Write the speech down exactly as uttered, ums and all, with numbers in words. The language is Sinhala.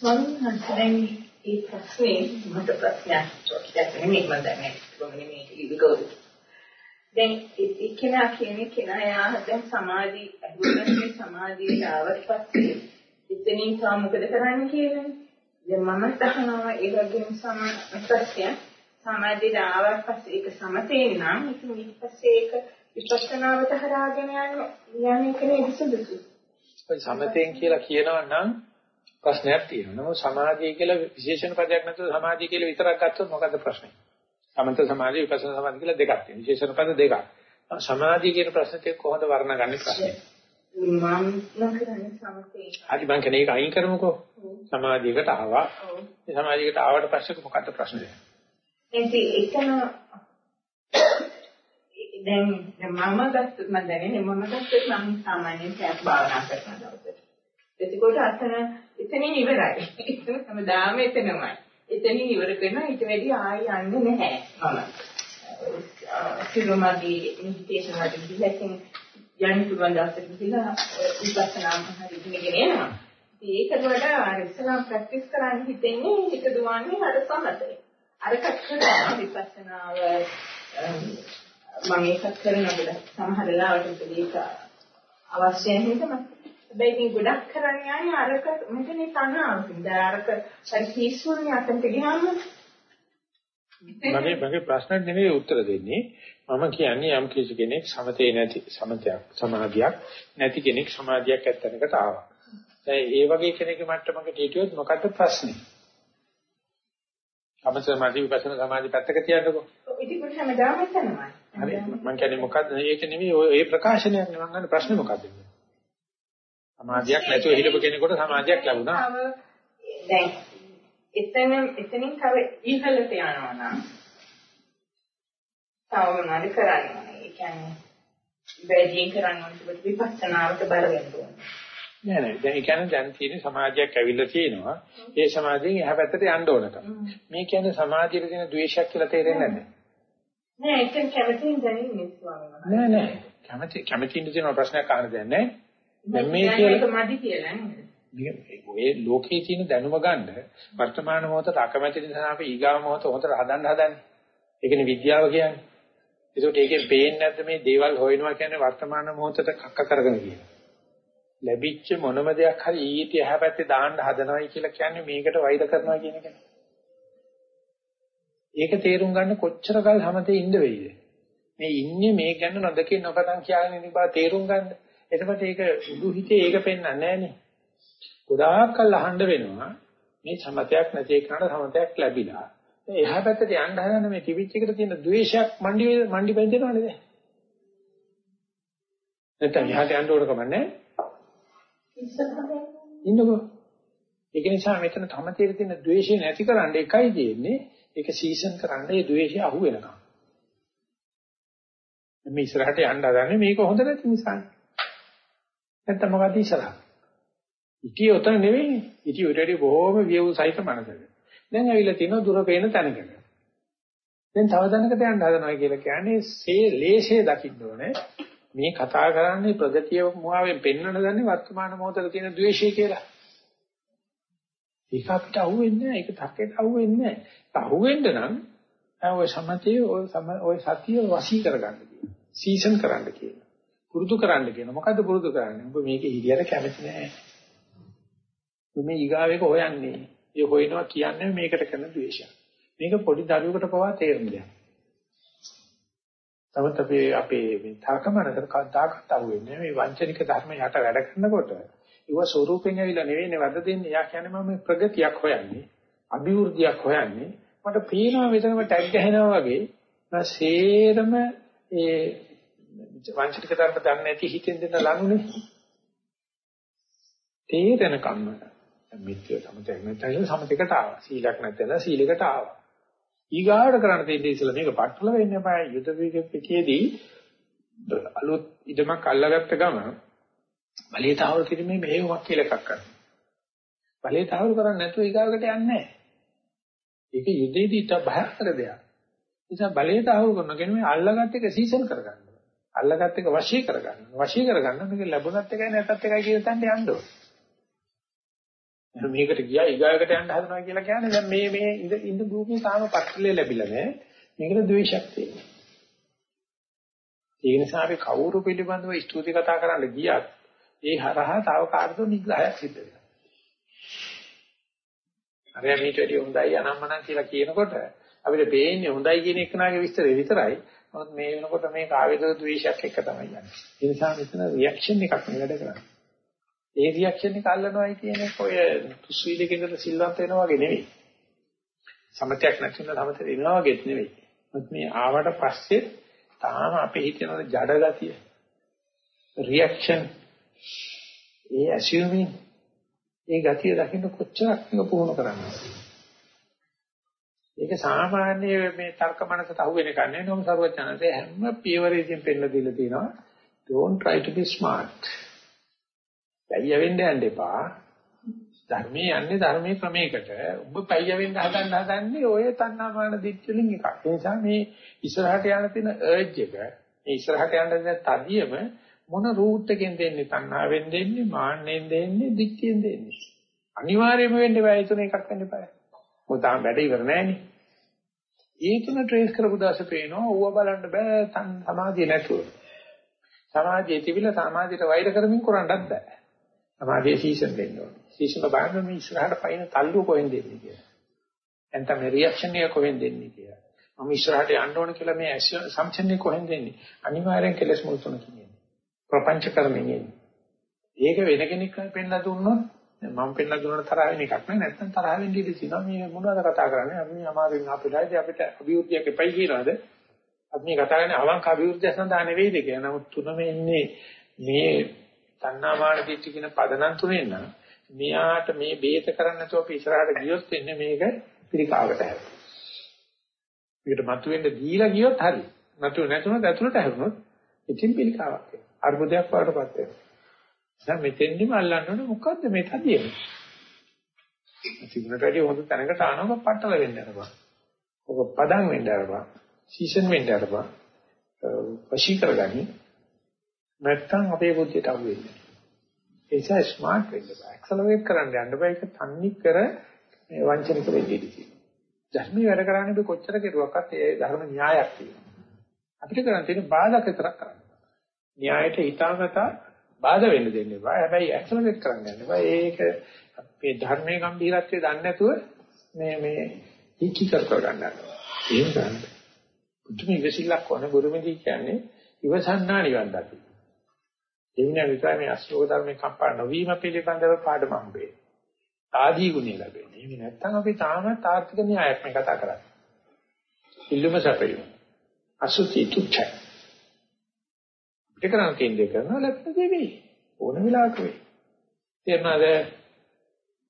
මම හිතන්නේ ඒ ප්‍රශ්නේ මට ප්‍රශ්නයක් චොක්ලට් නෙමෙයි මම දැන් කොහොමද මේක ඉවිගොඩ දැන් ඒ කෙනා කියන්නේ කෙනා යා දැන් සමාධි අදුරන්නේ සමාධියට ආවට පස්සේ ඉතින් තා මොකද කරන්නේ කියන්නේ දැන් මම තහනවා ඒ වගේම සමාන ප්‍රශ්නයක් සමාධියට ආවට පස්සේ ඒක සමතේ නම් ඉතින් ඊට පස්සේ ඒක විපස්සනාවට හරාගෙන යන යන්නේ කෙනෙක් සුදුසු. ඔය සමතෙන් කියලා කියනවා නම් ප්‍රශ්නයක් තියෙනවා. නමුත් සමාධිය කියලා විශේෂණ පදයක් නැතුව සමාධිය කියලා විතරක් ගත්තොත් මොකද්ද ප්‍රශ්නේ? සමත සමාධිය විපස්සනා සමාධිය කියලා දෙකක් තියෙනවා. විශේෂණ පද දෙකක්. සමාධිය කියන ප්‍රශ්නෙට කොහොමද වර්ණගන්නේ ප්‍රශ්නේ? මම නම් කරන්නේ සමතේ. හරි මං කියන්නේ ඒක අයින් කරමුකෝ. සමාධියකට ආවා. ඒ සමාධියකට ආවට පස්සේ මොකද්ද ප්‍රශ්නේ? එතේ එකන දැන් මම ගත්තොත් මම දැනන්නේ මම ගත්තොත් මම සාමාන්‍යයෙන් සෑහ් භාවනා කරන දවසට. එතකොට අතන එතනින් ඉවරයි. ඒක හැමදාම එතනමයි. එතනින් ඉවර කරනවා ඊට වැඩි ආයෙ යන්නේ නැහැ මම. සිරුමදී මෙඩිටේෂන් වලට ගිහින් යන්න පුළුවන් දවසට ගිහිලා විපස්සනා හරි ඉගෙන එනවා. ඉතින් ඒකට වඩා අර ඉස්සලා ප්‍රැක්ටිස් කරන්න හිතෙන්නේ ඒක දුවන්නේ අර සමතේ. අරකට කරනවා විපස්සනාව මම ඒකත් කරනකොට සමහර වෙලාවට ඒක අවශ්‍ය නැහැ මම. හැබැයි මේ ගොඩක් කරන්නේ යන්නේ අරක මෙතනේ තනාවකින්. දැන් අරක හරි කීස්වරණි අතන්ට ගියාම මගේ මගේ ප්‍රශ්නට නෙවෙයි උත්තර දෙන්නේ. මම කියන්නේ යම් කිසි කෙනෙක් සමතේ නැති සමතයක් සමාධියක් නැති කෙනෙක් සමාධියක් ඇත්තනකට ආවා. දැන් ඒ වගේ කෙනෙකුගේ මට්ටමකට හිටියොත් මොකද්ද ප්‍රශ්නේ? සමත සමාධි විපස්සනා සමාධි පැත්තක තියන්නකෝ. ඉතින් කොට හැමදාම එතනමයි. හරි මම කියන්නේ මොකද්ද? ඒක නෙවෙයි ඔය ප්‍රකාශනයක් නෙවෙයි මම ගන්න ප්‍රශ්නේ මොකද්ද? සමාධියක් නැතුව හිටපු කෙනෙකුට සමාධියක් ලැබුණා. දැන් එතන එතනින් තව ඉහළට යනවා නම් තව මොනවද කරන්නේ? ඒ කියන්නේ වැඩියෙන් කරන්න ඕනේ විපස්සනාවට බර වෙන්න ඕනේ. නෑ නෑ දැන් ඒ කියන්නේ දැන් තියෙන සමාධියක් ඇවිල්ලා තියෙනවා. ඒ සමාධියෙන් එහා පැත්තට යන්න ඕනකම. මේ කියන්නේ සමාධියේ තියෙන ද්වේෂයක් කියලා තේරෙන්නේ නැද්ද? නෑ ඒකෙන් කැමතිින් දැනෙන්නේ ස්වාමීන් වහන්සේ. නෑ නෑ කැමති කැමතිින් තියෙන ප්‍රශ්නයක් අහන්න දෙයක් නෑ. දැන් මේ කියලා මදි කියලා නේද? මේ ලෝකයේ තියෙන දැනුම ගන්න වර්තමාන මොහොතට අකමැති නිසා අපි ඊගාව මොහොත හොතට හදන්න හදන්නේ. ඒකනේ විද්‍යාව කියන්නේ. ඒකට ඒකෙන් පේන්නේ නැද්ද මේ දේවල් හොයනවා කියන්නේ වර්තමාන මොහොතට කක්ක කරගෙන කියන. ලැබිච්ච මොනම දෙයක් හරි ඊට එහා පැත්තේ දාන්න හදනවයි කියලා කියන්නේ මේකට වෛර කරනවා කියන එක. ඒක තේරුම් ගන්න කොච්චර කල් හැමතේ ඉන්න වෙයිද? මේ ඉන්නේ මේ ගැන නොදකින් නොපතන් කියන ඉන්න බා තේරුම් ගන්න. එතකොට ඒක උදු හිතේ ඒක පෙන්වන්නේ නැහනේ. ගොඩාක් කල් අහන්න වෙනවා මේ සමතයක් නැති එකනට සමතයක් ලැබිලා. මේ එහා පැත්තට යන්න හදන මේ ටිවිච් එකට තියෙන ද්වේෂයක් මණ්ඩි මණ්ඩි බැඳෙනවනේ දැන්. නැත්නම් එහාට යන්න ඕන කමන්නේ. ඉන්නකෝ. ඒක නිසා මෙතන සමතයේ තියෙන ද්වේෂය නැතිකරන්න එකයි තියෙන්නේ. ඒක සීසන් කරන්න ඒ ද්වේෂය අහු වෙනකම්. මේ ඉස්සරහට යන්න හදන්නේ මේක හොඳ නැති නිසානේ. නැත්නම් මොකද ඉස්සරහ? ඉතිය උතන නෙවෙයි. ඉතිය උඩට බොහොම වියවු සහිත මනසක. දැන් ඇවිල්ලා තියෙනවා දුර පේන තැනකට. දැන් තව තැනකට යන්න හදනවා කියලා කියන්නේ සේ ලේෂේ දකින්න ඕනේ. මේ කතා කරන්නේ ප්‍රගතිය මුවාවෙන් පෙන්වන්න දන්නේ වර්තමාන මොහොතේ තියෙන ද්වේෂය කියලා. ඒක අපිට අහුවෙන්නේ නැහැ. ඒක තක්කේට අහුවෙන්නේ නැහැ. ඒක අහුවෙන්න නම් ඔය සමතේ ඔය ඔය සතිය වශී කරගන්න කියනවා. සීසන් කරන්න කියනවා. පුරුදු කරන්න කියනවා. මොකද්ද පුරුදු කරන්නේ? ඔබ මේකේ හිරියට කැමති නැහැ. මේ ඊගාවෙක හොයන්නේ. ඒ හොයනවා කියන්නේ මේකට කරන ද්වේෂය. මේක පොඩි දරුවෙකුට පවා තේරෙන්න දෙයක්. තවත් අපි අපේ මේ තාකමනකට කවදාකවත් අහුවෙන්නේ මේ වංචනික ධර්ම යට වැඩ කරනකොට ඒව ස්වරූපෙන් ඇවිල්ලා නෙවෙයි වද දෙන්නේ. යා කියන්නේ මම ප්‍රගතියක් හොයන්නේ, අභිවෘද්ධියක් හොයන්නේ. මට පේනවා මෙතනම ටැග් ගහනවා වගේ මම සේරම ඒ වංචනික ධර්ම දන්නේ නැති හිතෙන් දෙන ලනුනේ. තේරෙන කම්ම මිත්‍ය සමතයක් නැත්නම් සමතයකට ආවා. සීලයක් නැත්නම් සීලයකට ආවා. ඊගාවට කරන්න තියෙන්නේ ඉස්සෙල්ලා මේක පටල වෙන්න එපා. යුද පිටියේදී අලුත් ඉදමක් අල්ලගත්ත ගමන් බලේ තාවර කිරීමේ මෙහෙයුමක් කියලා එකක් කරනවා. බලේ තාවර කරන්නේ නැතුව ඊගාවකට යන්නේ නැහැ. ඒක යුදෙදී ත භයානක දෙයක්. නිසා බලේ තාවර කරනගෙන මේ අල්ලගත්ත එක සීසන් කරගන්න. අල්ලගත්ත එක වශී කරගන්න. වශී කරගන්න මේක ලැබුණත් එකයි නැතත් එකයි කියන තැනට යන්න ඕනේ. මේකට ගියා ඊගායකට යන්න හදනවා කියලා කියන්නේ දැන් මේ මේ ඉඳ ඉඳ භූමියේ තාම පත්‍රලේ ලැබිලා නැහැ. මේකට ද්වේෂයක් තියෙනවා. ඒ නිසා අපි කවුරු පිළිබඳව ස්තුති කතා කරන්න ගියත් ඒ හරහා තව කාර්යද නිග්‍රහයක් සිද්ධ වෙනවා. අර මේට වැඩි හොඳයි අනම්මනම් කියලා කියනකොට අපිට පේන්නේ හොඳයි කියන එකනාගේ විස්තරය විතරයි. මොකද මේ වෙනකොට මේ කාවේද ද්වේෂයක් එක තමයි යන්නේ. ඒ නිසා මෙතන රියැක්ෂන් එකක් නේ වැඩ කරන්නේ. ඒ රියැක්ෂන් එක අල්ලනවායි කියන්නේ ඔය තුස්විලකින්ද සිල්වත් වෙනවා වගේ නෙවෙයි. සමතයක් නැතිනම් සමතේ ඉනවා වගේත් නෙවෙයි. මොකද මේ ආවට පස්සේ තාම අපේ හිතේ තියෙන ජඩ ගතිය රියැක්ෂන් ඒ ඇසියුමින් ඒ ගතිය දකින්න කොච්චරක් මේක පුහුණු කරන්නද? ඒක සාමාන්‍ය මේ තර්ක මනසට අහු වෙන එකක් නෙවෙයි. නෝම සර්වඥාන්සේ හැම පියවරකින් පෙන්නලා දීලා තියෙනවා. Don't try to be smart. පැය වෙන්න යන්න එපා. ධර්මයේ යන්නේ ධර්මයේ ක්‍රමයකට. ඔබ පැය වෙන්න හදන්න හදන්නේ ඔය තණ්හාමාන දිට්ඨියලින් එකක්. ඒ නිසා මේ ඉස්සරහට යන තියෙන urge එක, මේ ඉස්සරහට යන තියෙන තදියම මොන රූට් එකෙන් දෙන්නේ? තණ්හාවෙන් දෙන්නේ, මාන්නෙන් දෙන්නේ, දිට්ඨියෙන් දෙන්නේ. අනිවාර්යයෙන්ම වෙන්න බෑ. ඒ තුන එකක් වෙන්න බෑ. මොකද තාම වැඩ ඉවර නෑනේ. ඒ තුන ට්‍රේස් කරපු දාසේ පේනවා ඌව බලන්න බෑ තන් සමාධිය නැතුව. සමාධිය තිබිලා සමාධියට වෛර කරමින් කරන්නත් බෑ. සමාධියේ සීසන් දෙන්න ඕනේ. සීසන බලන්න මේ ඉස්සරහට පයින් තල්ලුව කොහෙන්ද දෙන්නේ කියලා. එතන මේ රියැක්ෂන් එක කොහෙන්ද දෙන්නේ කියලා. මම ඉස්සරහට යන්න ඕන කියලා මේ සම්චන් එක කොහෙන්ද දෙන්නේ. අනිවාර්යෙන් කෙලස් මුල් තුන කියන්නේ. ප්‍රපංච කර්මයෙන්. ඒක වෙන කෙනෙක් පෙන්නලා දුන්නොත් මම පෙන්නලා දුන්නට තරහ වෙන එකක් නෑ. නැත්නම් තරහ වෙන්න ඉඩ තියෙනවා. මේ මොනවද කතා කරන්නේ? අපි මේ අමාරුවෙන් අපිටයි අපිට අභිවෘද්ධියක් එපයි කියනවාද? අපි මේ කතා කරන්නේ අවංක අභිවෘද්ධිය සඳහා නෙවෙයිද කියලා. නමුත් තුනම එන්නේ මේ තණ්හාමාන දිට්ඨි කියන පදනම් තුනෙන් නම් මෙයාට මේ බේත කරන්න නැතුව අපි ඉස්සරහට ගියොත් එන්නේ මේක පිළිකාවට හැරෙයි. මේකට මතුවෙන්න දීලා ගියොත් හරි. මතුව නැතුනොත් ඇතුළට හැරුණොත් ඉතින් පිළිකාවක් වෙනවා. අර්බුදයක් වඩටපත් වෙනවා. දැන් මෙතෙන්දිම අල්ලන්න ඕනේ මොකද්ද මේ තදියම? තිබුණට වැඩි හොඳ තැනකට ආනම පట్టල වෙන්න යනවා. ඔක පදම් වෙන්න යනවා. සීසන් වෙන්න යනවා. වශී කරගනි. නැත්තම් අපේ බුද්ධියට අහු වෙන්නේ. ඒ නිසා ස්මාර්ට් වෙන්න බෑ. ඇක්සලරේට් කරන්න යන්න බෑ. ඒක තන්නේ කර මේ වංචනික වෙන්නේ ඉතියි. ධර්මයේ වැඩ කරන්නේ අපි කොච්චර කෙරුවක්වත් ඒ ධර්ම න්‍යායක් තියෙනවා. අපිට කරන්න තියෙන බාධක විතරක් කරන්න. න්‍යායට හිතාගතා බාධා වෙන්න දෙන්න එපා. හැබැයි ඇක්සලරේට් කරන්න යන්න එපා. ඒක අපේ ධර්මයේ ගැඹීරත්වය දන්නේ නැතුව මේ මේ ඉක්කි කර කර ගන්නවා. එහෙම ගන්න. පුදුම ඉවසිල්ලක් වන බුරුමේදී කියන්නේ ඉවසන්නා නිවන් දකි. ඒ විනා විතරයි මේ අශෝක ධර්මයේ කම්පා නොවීම පිළිබඳව පාඩම හම්බෙන්නේ. ආදී ගුණය ලැබෙන්නේ. එහෙම නැත්නම් අපි තාමත් ආර්ථික න්‍යායක් මේ කතා කරන්නේ. ඉල්ලුම සැපයීම. අසුචි තුච්ච. ඒක නම් කියන්නේ කරනවා ලැබෙන දෙවි. ඕන වෙලාවක වෙයි. තේරුණාද?